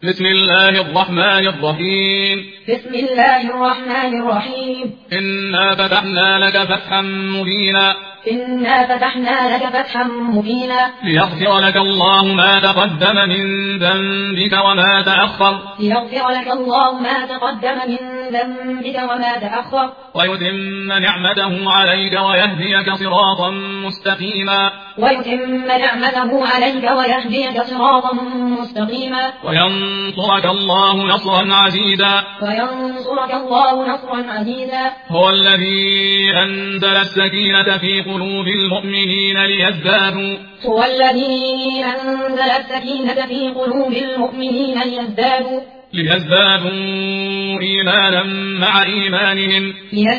بسم الله الرحمن الرحيم بسم الله الرحمن الرحيم إنا فتحنا لك فتحا مبينا إنا فتحنا لك فتحا مبينا ليغفر لك الله ما تقدم من ذنبك وما تأخر ليغفر لك الله ما تقدم من ذنبك وما تأخر ويتم نعمته عليك ويهديك صراطا مستقيما ويتم نعمته عليك ويهديك صراطا مستقيما وينصرك الله نصرا عزيزا وينصرك الله نصرا عزيزا هو الذي أنزل السكينة في قلوب المؤمنين ليزدادوا هو الذي أنزل السكينة في قلوب المؤمنين ليزدادوا إيمانا مع إيمانهم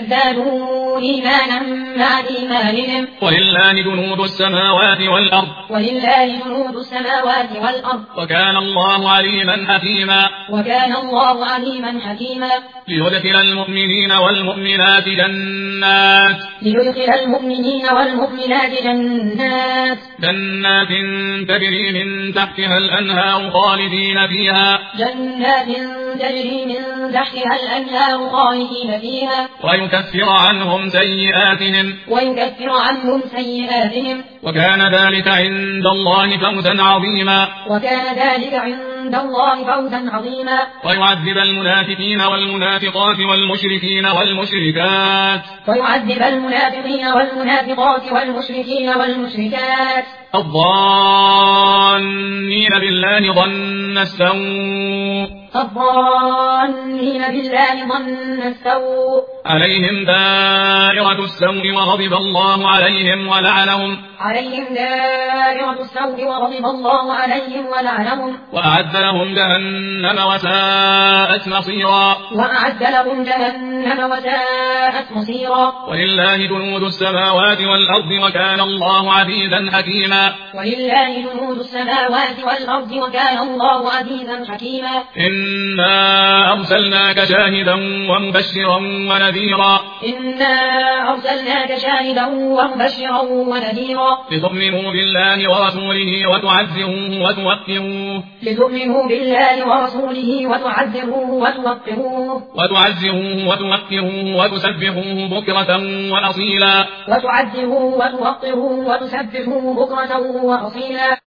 ولله جنود السماوات والأرض وكان الله عليما حكيما ليدخل المؤمنين والمؤمنات جنات تجري من تحتها الأنهار خالدين فيها ويكفر عنهم سيئاتهم وكان ذلك عند الله فوزا عظيما ويعذب المنافقين والمنافقات والمشركين والمشركات الظانين بالله ظن السوء عليهم دائرة السوء وغضب الله عليهم ولعنهم وأعد لهم جهنم وساءت مصيرا ولله جنود السماوات والأرض وكان الله عزيزا حكيما إنا أرسلناك شاهدا ومبشرا ونذيرا لتؤمنوا بالله ورسوله وتعزروه وتسبحوه بكرة وأصيلا